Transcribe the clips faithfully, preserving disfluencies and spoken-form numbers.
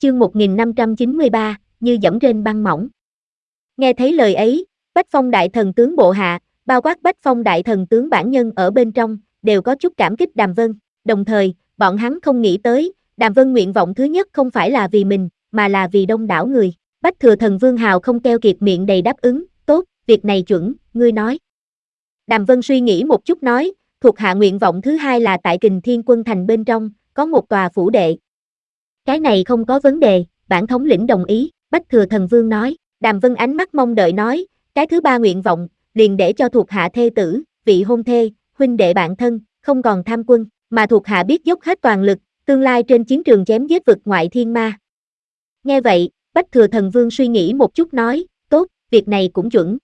chương một nghìn năm trăm chín mươi ba, như dẫm trên băng mỏng. Nghe thấy lời ấy, Bách Phong đại thần tướng bộ hạ, bao quát Bách Phong đại thần tướng bản nhân ở bên trong, đều có chút cảm kích Đàm Vân, đồng thời, bọn hắn không nghĩ tới, Đàm Vân nguyện vọng thứ nhất không phải là vì mình, mà là vì đông đảo người. Bách Thừa Thần Vương Hào không keo kiệt miệng đầy đáp ứng, tốt, việc này chuẩn, ngươi nói. Đàm Vân suy nghĩ một chút nói, thuộc hạ nguyện vọng thứ hai là tại Kình Thiên Quân Thành bên trong, có một tòa phủ đệ. Cái này không có vấn đề, bản thống lĩnh đồng ý, Bách Thừa Thần Vương nói. Đàm Vân ánh mắt mong đợi nói, cái thứ ba nguyện vọng, liền để cho thuộc hạ thê tử, vị hôn thê, huynh đệ bạn thân, không còn tham quân, mà thuộc hạ biết dốc hết toàn lực, tương lai trên chiến trường chém giết vực ngoại thiên ma. Nghe vậy, Bách Thừa Thần Vương suy nghĩ một chút nói, tốt, việc này cũng chuẩn.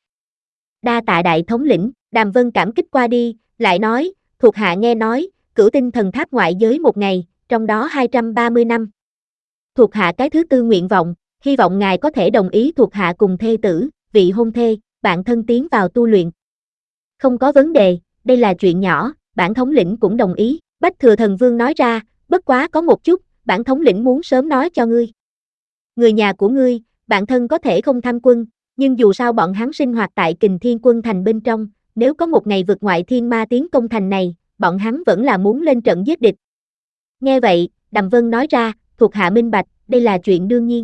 Đa tạ đại thống lĩnh, Đàm Vân cảm kích qua đi, lại nói, thuộc hạ nghe nói, cửu tinh thần tháp ngoại giới một ngày, trong đó hai trăm ba mươi năm. Thuộc hạ cái thứ tư nguyện vọng, hy vọng ngài có thể đồng ý thuộc hạ cùng thê tử, vị hôn thê, bạn thân tiến vào tu luyện. Không có vấn đề, đây là chuyện nhỏ, bản thống lĩnh cũng đồng ý, Bách Thừa Thần Vương nói ra, bất quá có một chút, bản thống lĩnh muốn sớm nói cho ngươi. Người nhà của ngươi, bạn thân có thể không tham quân, nhưng dù sao bọn hắn sinh hoạt tại Kình Thiên Quân Thành bên trong, nếu có một ngày vượt ngoại thiên ma tiến công thành này, bọn hắn vẫn là muốn lên trận giết địch. Nghe vậy, Đàm Vân nói ra, thuộc hạ minh bạch, đây là chuyện đương nhiên.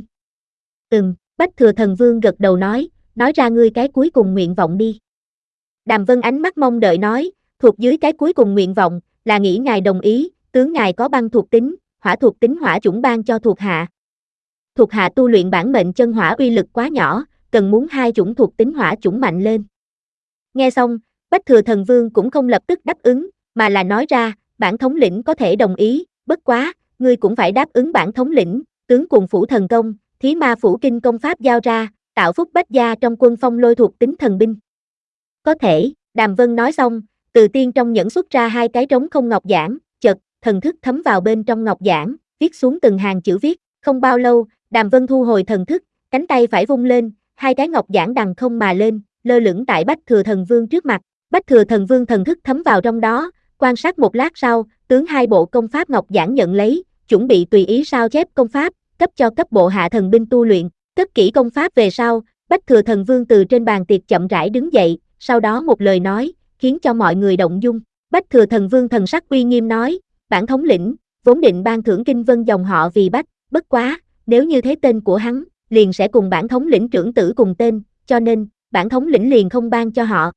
Ừm, Bách Thừa Thần Vương gật đầu nói, nói ra ngươi cái cuối cùng nguyện vọng đi. Đàm Vân ánh mắt mong đợi nói, thuộc dưới cái cuối cùng nguyện vọng, là nghĩ ngài đồng ý, tướng ngài có băng thuộc tính, hỏa thuộc tính hỏa chủng ban cho thuộc hạ. Thuộc hạ tu luyện bản mệnh chân hỏa uy lực quá nhỏ, cần muốn hai chủng thuộc tính hỏa chủng mạnh lên. Nghe xong, Bách Thừa Thần Vương cũng không lập tức đáp ứng, mà là nói ra, bản thống lĩnh có thể đồng ý, bất quá, ngươi cũng phải đáp ứng bản thống lĩnh, tướng cùng phủ thần công, thí ma phủ kinh công pháp giao ra, tạo phúc bách gia trong quân phong lôi thuộc tính thần binh. Có thể, Đàm Vân nói xong, từ tiên trong nhẫn xuất ra hai cái trống không ngọc giản, chợt, thần thức thấm vào bên trong ngọc giản, viết xuống từng hàng chữ viết, không bao lâu, Đàm Vân thu hồi thần thức, cánh tay phải vung lên, hai cái ngọc giản đằng không mà lên, lơ lửng tại Bách Thừa Thần Vương trước mặt. Bách Thừa Thần Vương thần thức thấm vào trong đó, quan sát một lát sau, tướng hai bộ công pháp ngọc giản nhận lấy, chuẩn bị tùy ý sao chép công pháp, cấp cho cấp bộ hạ thần binh tu luyện. Cất kỹ công pháp về sau, Bách Thừa Thần Vương từ trên bàn tiệc chậm rãi đứng dậy, sau đó một lời nói, khiến cho mọi người động dung. Bách Thừa Thần Vương thần sắc uy nghiêm nói, bản thống lĩnh, vốn định ban thưởng Kinh Vân dòng họ vì Bách, bất quá, nếu như thế tên của hắn, liền sẽ cùng bản thống lĩnh trưởng tử cùng tên, cho nên, bản thống lĩnh liền không ban cho họ.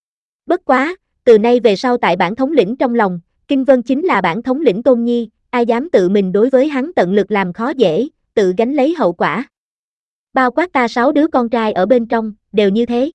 Bất quá, từ nay về sau tại bản thống lĩnh trong lòng, Kinh Vân chính là bản thống lĩnh tôn nhi, ai dám tự mình đối với hắn tận lực làm khó dễ, tự gánh lấy hậu quả. Bao quát ta sáu đứa con trai ở bên trong, đều như thế.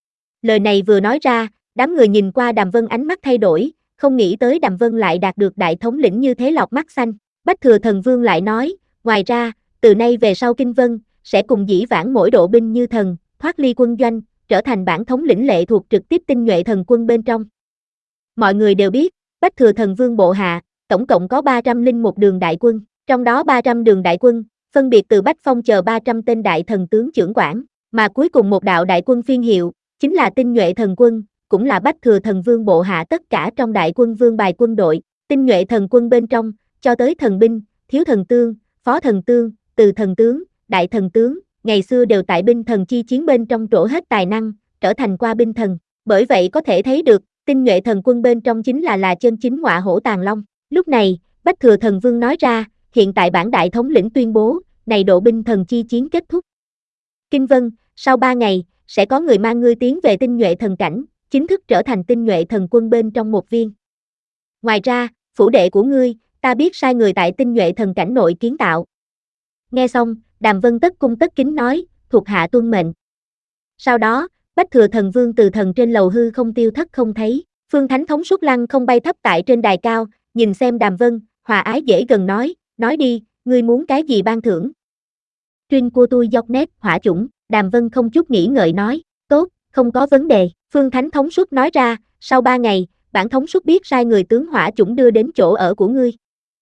Lời này vừa nói ra, đám người nhìn qua Đàm Vân ánh mắt thay đổi, không nghĩ tới Đàm Vân lại đạt được đại thống lĩnh như thế lọt mắt xanh. Bách Thừa Thần Vương lại nói, ngoài ra, từ nay về sau Kinh Vân, sẽ cùng dĩ vãng mỗi độ binh như thần, thoát ly quân doanh, trở thành bản thống lĩnh lệ thuộc trực tiếp tinh nhuệ thần quân bên trong. Mọi người đều biết, Bách Thừa Thần Vương bộ hạ, tổng cộng có ba trăm lẻ một đường đại quân, trong đó ba trăm đường đại quân, phân biệt từ Bách Phong chờ ba trăm tên đại thần tướng trưởng quản, mà cuối cùng một đạo đại quân phiên hiệu, chính là tinh nhuệ thần quân, cũng là Bách Thừa Thần Vương bộ hạ tất cả trong đại quân vương bài quân đội, tinh nhuệ thần quân bên trong, cho tới thần binh, thiếu thần tương, phó thần tương, từ thần tướng, đại thần tướng, ngày xưa đều tại binh thần chi chiến bên trong trổ hết tài năng, trở thành qua binh thần, bởi vậy có thể thấy được, tinh nhuệ thần quân bên trong chính là là chân chính ngọa hổ tàng long. Lúc này, Bách Thừa Thần Vương nói ra, hiện tại bản đại thống lĩnh tuyên bố, này độ binh thần chi chiến kết thúc. Kinh Vân, sau ba ngày, sẽ có người mang ngươi tiến về tinh nhuệ thần cảnh, chính thức trở thành tinh nhuệ thần quân bên trong một viên. Ngoài ra, phủ đệ của ngươi, ta biết sai người tại tinh nhuệ thần cảnh nội kiến tạo. Nghe xong, Đàm Vân tất cung tất kính nói, thuộc hạ tuân mệnh. Sau đó, Bách Thừa Thần Vương từ thần trên lầu hư không tiêu thất không thấy, Phương Thánh Thống Suất Lăng không bay thấp tại trên đài cao, nhìn xem Đàm Vân, hòa ái dễ gần nói, nói đi, ngươi muốn cái gì ban thưởng? Truyên của tôi dọc nét, hỏa chủng, Đàm Vân không chút nghĩ ngợi nói, tốt, không có vấn đề, Phương Thánh Thống Suất nói ra, sau ba ngày, bản thống suất biết sai người tướng hỏa chủng đưa đến chỗ ở của ngươi.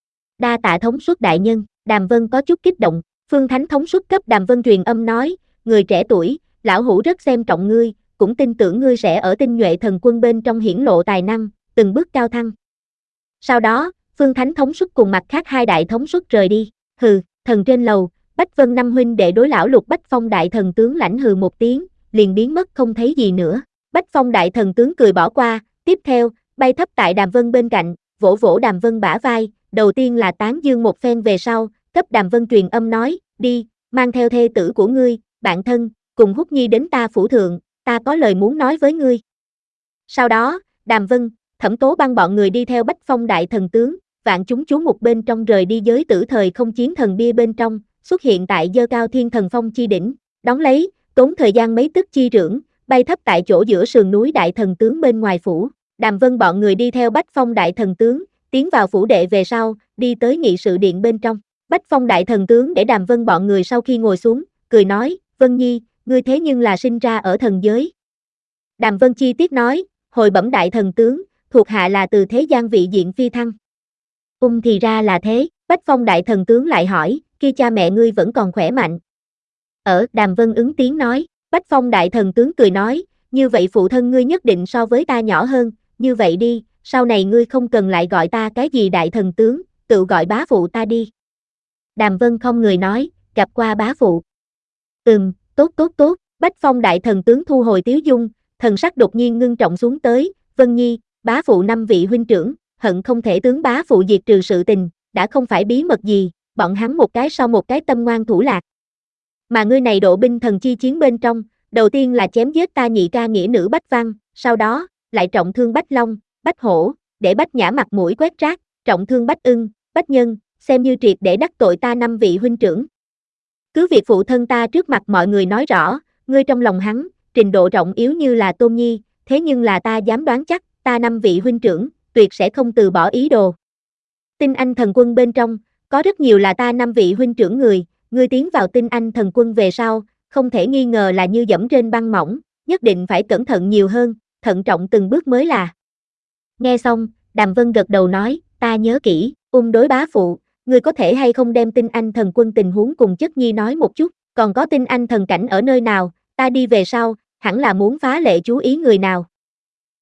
Đa tạ thống suất đại nhân, Đàm Vân có chút kích động, Phương Thánh Thống Suất cấp Đàm Vân truyền âm nói, người trẻ tuổi, lão hủ rất xem trọng ngươi, cũng tin tưởng ngươi sẽ ở tinh nhuệ thần quân bên trong hiển lộ tài năng, từng bước cao thăng. Sau đó, Phương Thánh Thống Suất cùng mặt khác hai đại thống suất rời đi, hừ, thần trên lầu, Bách Vân năm huynh đệ đối lão Lục Bách Phong đại thần tướng lãnh hừ một tiếng, liền biến mất không thấy gì nữa. Bách Phong đại thần tướng cười bỏ qua, tiếp theo, bay thấp tại Đàm Vân bên cạnh, vỗ vỗ Đàm Vân bả vai, đầu tiên là tán dương một phen về sau, cấp Đàm Vân truyền âm nói, đi, mang theo thê tử của ngươi, bạn thân, cùng Húc Nhi đến ta phủ thượng, ta có lời muốn nói với ngươi. Sau đó, Đàm Vân, Thẩm Tố Băng bọn người đi theo Bách Phong đại thần tướng, vạn chúng chú mục bên trong rời đi giới tử thời không chiến thần bia bên trong, xuất hiện tại dơ cao thiên thần phong chi đỉnh, đón lấy, tốn thời gian mấy tức chi rưỡng, bay thấp tại chỗ giữa sườn núi đại thần tướng bên ngoài phủ. Đàm Vân bọn người đi theo Bách Phong đại thần tướng, tiến vào phủ đệ về sau, đi tới nghị sự điện bên trong. Bách Phong đại thần tướng để Đàm Vân bọn người sau khi ngồi xuống, cười nói, Vân Nhi, ngươi thế nhưng là sinh ra ở thần giới. Đàm Vân chi tiết nói, hồi bẩm đại thần tướng, thuộc hạ là từ thế gian vị diện phi thăng. Ung thì ra là thế, Bách Phong đại thần tướng lại hỏi, kia cha mẹ ngươi vẫn còn khỏe mạnh. Ở, Đàm Vân ứng tiếng nói, Bách Phong đại thần tướng cười nói, như vậy phụ thân ngươi nhất định so với ta nhỏ hơn, như vậy đi, sau này ngươi không cần lại gọi ta cái gì đại thần tướng, tự gọi bá phụ ta đi. Đàm Vân không người nói, gặp qua bá phụ. Ừm, tốt tốt tốt, Bách Phong đại thần tướng thu hồi tiếu dung, thần sắc đột nhiên ngưng trọng xuống tới, Vân Nhi, bá phụ năm vị huynh trưởng, hận không thể tướng bá phụ diệt trừ sự tình, đã không phải bí mật gì, bọn hắn một cái sau một cái tâm ngoan thủ lạc. Mà ngươi này độ binh thần chi chiến bên trong, đầu tiên là chém giết ta nhị ca nghĩa nữ Bách Văn, sau đó, lại trọng thương Bách Long, Bách Hổ, để Bách Nhã mặt mũi quét rác, trọng thương Bách Ưng, Bách Nhân, xem như triệt để đắc tội ta năm vị huynh trưởng. Cứ việc phụ thân ta trước mặt mọi người nói rõ, ngươi trong lòng hắn, trình độ trọng yếu như là Tôn Nhi, thế nhưng là ta dám đoán chắc, ta năm vị huynh trưởng, tuyệt sẽ không từ bỏ ý đồ. Tinh Anh thần quân bên trong, có rất nhiều là ta năm vị huynh trưởng người, ngươi tiến vào Tinh Anh thần quân về sau, không thể nghi ngờ là như dẫm trên băng mỏng, nhất định phải cẩn thận nhiều hơn, thận trọng từng bước mới là. Nghe xong, Đàm Vân gật đầu nói, ta nhớ kỹ, ung đối bá phụ, ngươi có thể hay không đem Tinh Anh thần quân tình huống cùng chất nhi nói một chút, còn có Tinh Anh thần cảnh ở nơi nào, ta đi về sau, hẳn là muốn phá lệ chú ý người nào.